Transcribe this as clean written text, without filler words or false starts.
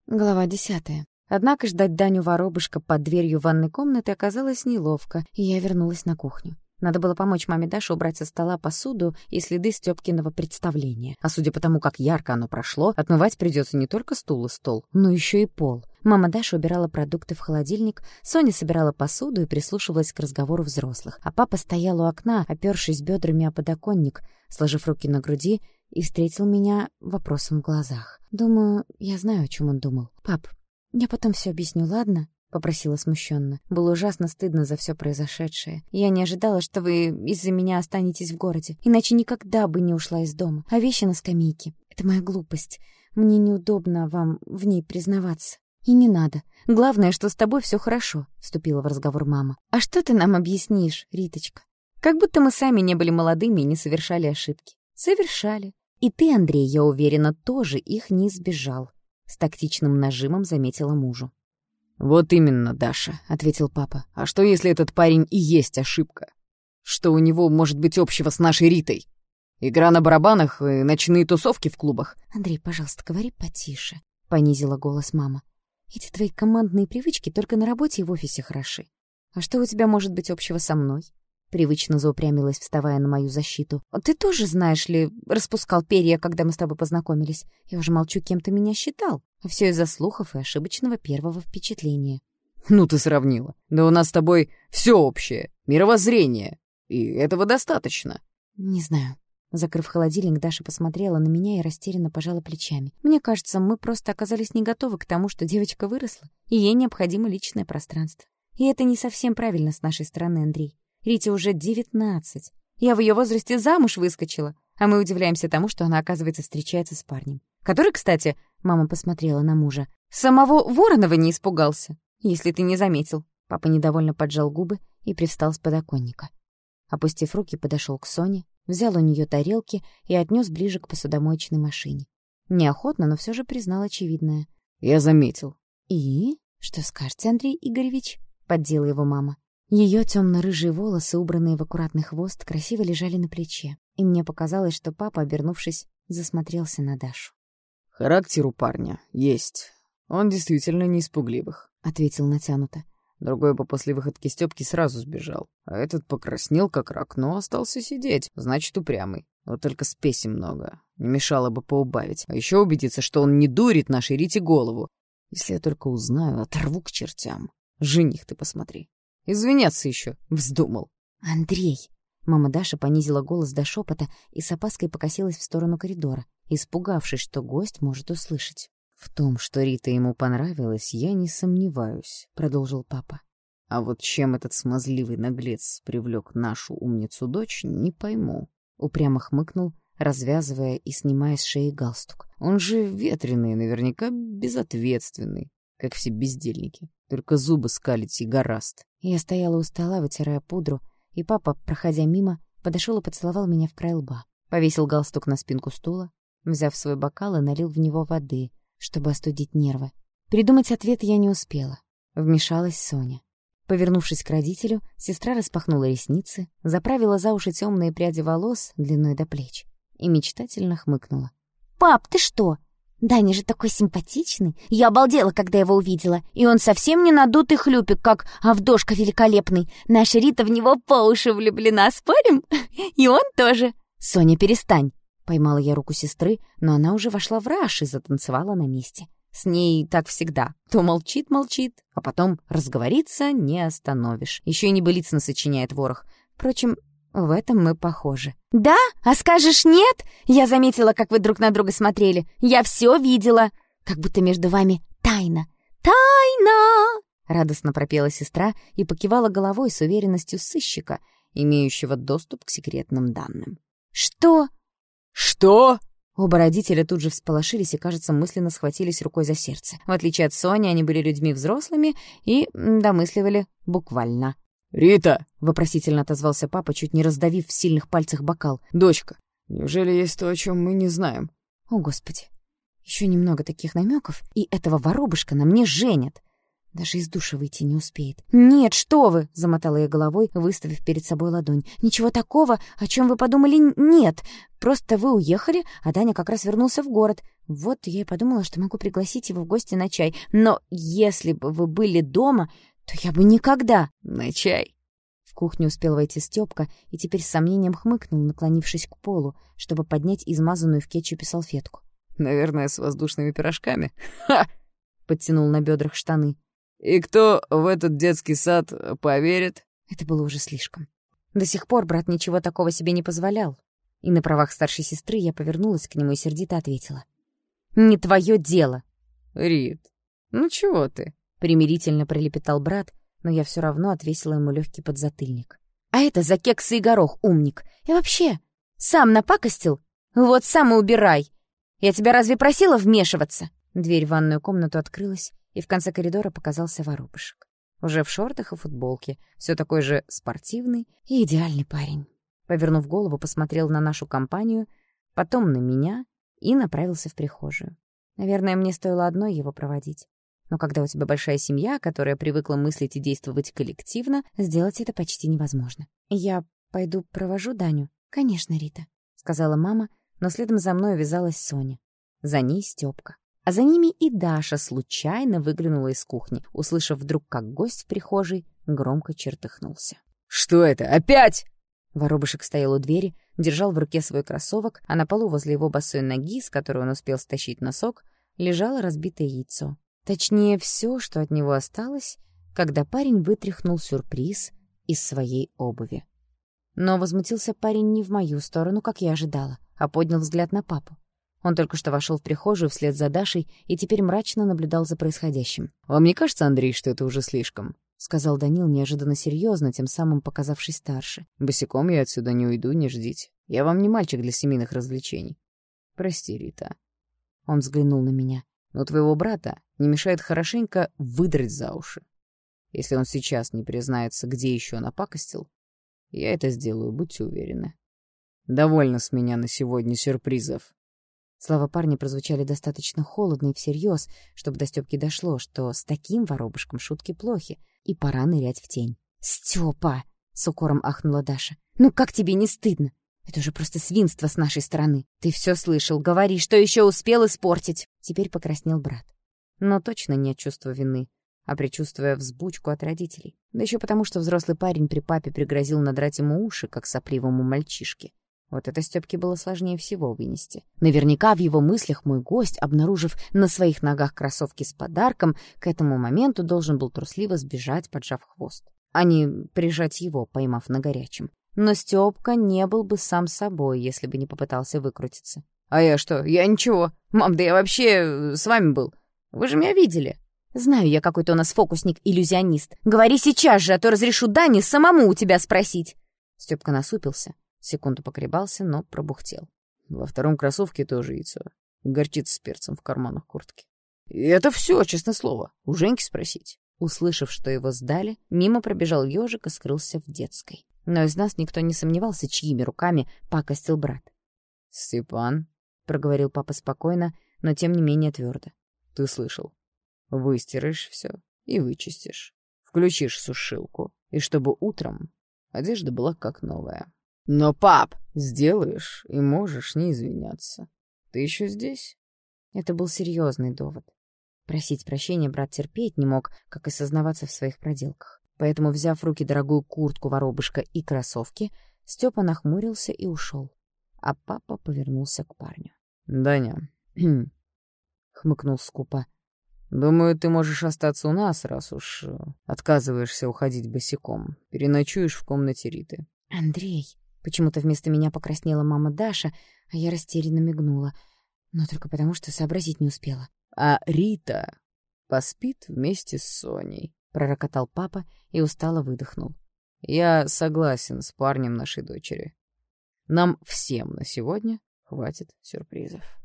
Глава 10. Однако ждать Даню воробушка под дверью ванной комнаты оказалось неловко, и я вернулась на кухню. Надо было помочь маме Даше убрать со стола посуду и следы Стёпкиного представления. А судя по тому, как ярко оно прошло, отмывать придется не только стул и стол, но еще и пол. Мама Даша убирала продукты в холодильник, Соня собирала посуду и прислушивалась к разговору взрослых. А папа стоял у окна, опёршись бёдрами о подоконник, сложив руки на груди, и встретил меня вопросом в глазах. Думаю, я знаю, о чем он думал. «Пап, я потом все объясню, ладно?» — попросила смущенно. Было ужасно стыдно за все произошедшее. Я не ожидала, что вы из-за меня останетесь в городе. Иначе никогда бы не ушла из дома. А вещи на скамейке — это моя глупость. Мне неудобно вам в ней признаваться. И не надо. Главное, что с тобой все хорошо, — вступила в разговор мама. А что ты нам объяснишь, Риточка? Как будто мы сами не были молодыми и не совершали ошибки. Совершали. И ты, Андрей, я уверена, тоже их не избежал. С тактичным нажимом заметила мужу. «Вот именно, Даша», — ответил папа. «А что, если этот парень и есть ошибка? Что у него может быть общего с нашей Ритой? Игра на барабанах и ночные тусовки в клубах?» «Андрей, пожалуйста, говори потише», — понизила голос мама. «Эти твои командные привычки только на работе и в офисе хороши. А что у тебя может быть общего со мной?» Привычно заупрямилась, вставая на мою защиту. «Ты тоже, знаешь ли, распускал перья, когда мы с тобой познакомились. Я уже молчу, кем ты меня считал. А все из-за слухов и ошибочного первого впечатления». «Ну ты сравнила. Да у нас с тобой все общее, мировоззрение. И этого достаточно». «Не знаю». Закрыв холодильник, Даша посмотрела на меня и растерянно пожала плечами. «Мне кажется, мы просто оказались не готовы к тому, что девочка выросла, и ей необходимо личное пространство. И это не совсем правильно с нашей стороны, Андрей. Рите уже 19. Я в ее возрасте замуж выскочила, а мы удивляемся тому, что она, оказывается, встречается с парнем. Который, кстати, мама посмотрела на мужа, самого Воронова не испугался, если ты не заметил». Папа недовольно поджал губы и привстал с подоконника. Опустив руки, подошел к Соне, взял у нее тарелки и отнес ближе к посудомоечной машине. Неохотно, но все же признал очевидное. «Я заметил». «И? Что скажете, Андрей Игоревич?» — поддела его мама. Ее темно-рыжие волосы, убранные в аккуратный хвост, красиво лежали на плече, и мне показалось, что папа, обернувшись, засмотрелся на Дашу. «Характер у парня есть. Он действительно не из пугливых», — ответил натянуто. «Другой бы после выходки Стёпки сразу сбежал, а этот покраснел как рак, но остался сидеть, значит, упрямый. Вот только спеси много, не мешало бы поубавить. А еще убедиться, что он не дурит нашей Рите голову. Если я только узнаю, оторву к чертям. Жених ты посмотри. Извиняться еще вздумал». «Андрей!» Мама Даша понизила голос до шепота и с опаской покосилась в сторону коридора, испугавшись, что гость может услышать. «В том, что Рита ему понравилась, я не сомневаюсь», — продолжил папа. «А вот чем этот смазливый наглец привлек нашу умницу-дочь, не пойму». Упрямо хмыкнул, развязывая и снимая с шеи галстук. «Он же ветреный, наверняка безответственный, как все бездельники. Только зубы скалить и гораст». Я стояла у стола, вытирая пудру, и папа, проходя мимо, подошел и поцеловал меня в край лба. Повесил галстук на спинку стула, взяв свой бокал и налил в него воды, чтобы остудить нервы. Придумать ответ я не успела. Вмешалась Соня. Повернувшись к родителю, сестра распахнула ресницы, заправила за уши темные пряди волос длиной до плеч и мечтательно хмыкнула. «Пап, ты что? Даня же такой симпатичный. Я обалдела, когда его увидела. И он совсем не надутый хлюпик, как Авдошка великолепный. Наша Рита в него по уши влюблена, спорим? И он тоже». «Соня, перестань!» Поймала я руку сестры, но она уже вошла в раж и затанцевала на месте. С ней так всегда. То молчит, а потом разговорится не остановишь. Еще и небылиц сочиняет ворох. Впрочем, в этом мы похожи. «Да? А скажешь нет? Я заметила, как вы друг на друга смотрели. Я все видела. Как будто между вами тайна. Тайна!» Радостно пропела сестра и покивала головой с уверенностью сыщика, имеющего доступ к секретным данным. «Что?» «Что?» Оба родителя тут же всполошились и, кажется, мысленно схватились рукой за сердце. В отличие от Сони, они были людьми взрослыми и домысливали буквально. «Рита!» — вопросительно отозвался папа, чуть не раздавив в сильных пальцах бокал. «Дочка, неужели есть то, о чем мы не знаем?» О, Господи! Еще немного таких намеков, и этого воробушка на мне женят. Даже из душа выйти не успеет. «Нет, что вы!» — замотала я головой, выставив перед собой ладонь. «Ничего такого, о чем вы подумали, нет. Просто вы уехали, а Даня как раз вернулся в город. Вот я и подумала, что могу пригласить его в гости на чай. Но если бы вы были дома, то я бы никогда... На чай? В кухню успел войти Стёпка и теперь с сомнением хмыкнул, наклонившись к полу, чтобы поднять измазанную в кетчупе салфетку. Наверное, с воздушными пирожками. Ха! Подтянул на бедрах штаны. И кто в этот детский сад поверит? Это было уже слишком. До сих пор брат ничего такого себе не позволял. И на правах старшей сестры я повернулась к нему и сердито ответила. «Не твое дело!» Рит, ну чего ты? Примирительно пролепетал брат, но я все равно отвесила ему легкий подзатыльник. «А это за кексы и горох, умник! И вообще, сам напакостил? Вот сам и убирай! Я тебя разве просила вмешиваться?» Дверь в ванную комнату открылась, и в конце коридора показался воробушек. Уже в шортах и футболке, все такой же спортивный и идеальный парень. Повернув голову, посмотрел на нашу компанию, потом на меня и направился в прихожую. Наверное, мне стоило одной его проводить. Но когда у тебя большая семья, которая привыкла мыслить и действовать коллективно, сделать это почти невозможно. «Я пойду провожу Даню?» «Конечно, Рита», — сказала мама, но следом за мной увязалась Соня. За ней Стёпка. А за ними и Даша случайно выглянула из кухни, услышав вдруг, как гость в прихожей громко чертыхнулся. Что это? Опять? Воробушек стоял у двери, держал в руке свой кроссовок, а на полу возле его босой ноги, с которой он успел стащить носок, лежало разбитое яйцо. Точнее, все, что от него осталось, когда парень вытряхнул сюрприз из своей обуви. Но возмутился парень не в мою сторону, как я ожидала, а поднял взгляд на папу. Он только что вошел в прихожую вслед за Дашей и теперь мрачно наблюдал за происходящим. «Вам не кажется, Андрей, что это уже слишком?» — сказал Данил неожиданно серьезно, тем самым показавшись старше. «Босиком я отсюда не уйду, не ждите. Я вам не мальчик для семейных развлечений. Прости, Рита». Он взглянул на меня. «Но твоего брата не мешает хорошенько выдрать за уши. Если он сейчас не признается, где еще напакостил, я это сделаю, будьте уверены. Довольно с меня на сегодня сюрпризов». Слова парня прозвучали достаточно холодно и всерьез, чтобы до Стёпки дошло, что с таким воробушком шутки плохи, и пора нырять в тень. «Стёпа!» — с укором ахнула Даша. «Ну как тебе не стыдно? Это уже просто свинство с нашей стороны. Ты все слышал, говори, что еще успел испортить!» Теперь покраснел брат. Но точно не от чувства вины, а предчувствуя взбучку от родителей. Да еще потому, что взрослый парень при папе пригрозил надрать ему уши, как сопливому мальчишке. Вот это Стёпке было сложнее всего вынести. Наверняка в его мыслях мой гость, обнаружив на своих ногах кроссовки с подарком, к этому моменту должен был трусливо сбежать, поджав хвост, а не прижать его, поймав на горячем. Но Стёпка не был бы сам собой, если бы не попытался выкрутиться. «А я что? Я ничего. Мам, да я вообще с вами был. Вы же меня видели». «Знаю я, какой-то у нас фокусник-иллюзионист. Говори сейчас же, а то разрешу Дане самому у тебя спросить». Стёпка насупился. Секунду поколебался, но пробухтел. Во втором кроссовке тоже яйцо. Горчица с перцем в карманах куртки. И это все, честное слово. У Женьки спросить. Услышав, что его сдали, мимо пробежал ежик и скрылся в детской. Но из нас никто не сомневался, чьими руками пакостил брат. «Степан», — проговорил папа спокойно, но тем не менее твердо. «Ты слышал. Выстираешь все и вычистишь. Включишь сушилку, и чтобы утром одежда была как новая. Но, пап, сделаешь и можешь не извиняться. Ты еще здесь?» Это был серьезный довод. Просить прощения брат терпеть не мог, как и сознаваться в своих проделках. Поэтому, взяв в руки дорогую куртку воробушка и кроссовки, Степа нахмурился и ушел. А папа повернулся к парню. «Даня», — хмыкнул скупо, — «думаю, ты можешь остаться у нас, раз уж отказываешься уходить босиком. Переночуешь в комнате Риты». «Андрей», — почему-то вместо меня покраснела мама Даша, а я растерянно мигнула, но только потому, что сообразить не успела. «А Рита поспит вместе с Соней», — пророкотал папа и устало выдохнул. «Я согласен с парнем нашей дочери. Нам всем на сегодня хватит сюрпризов».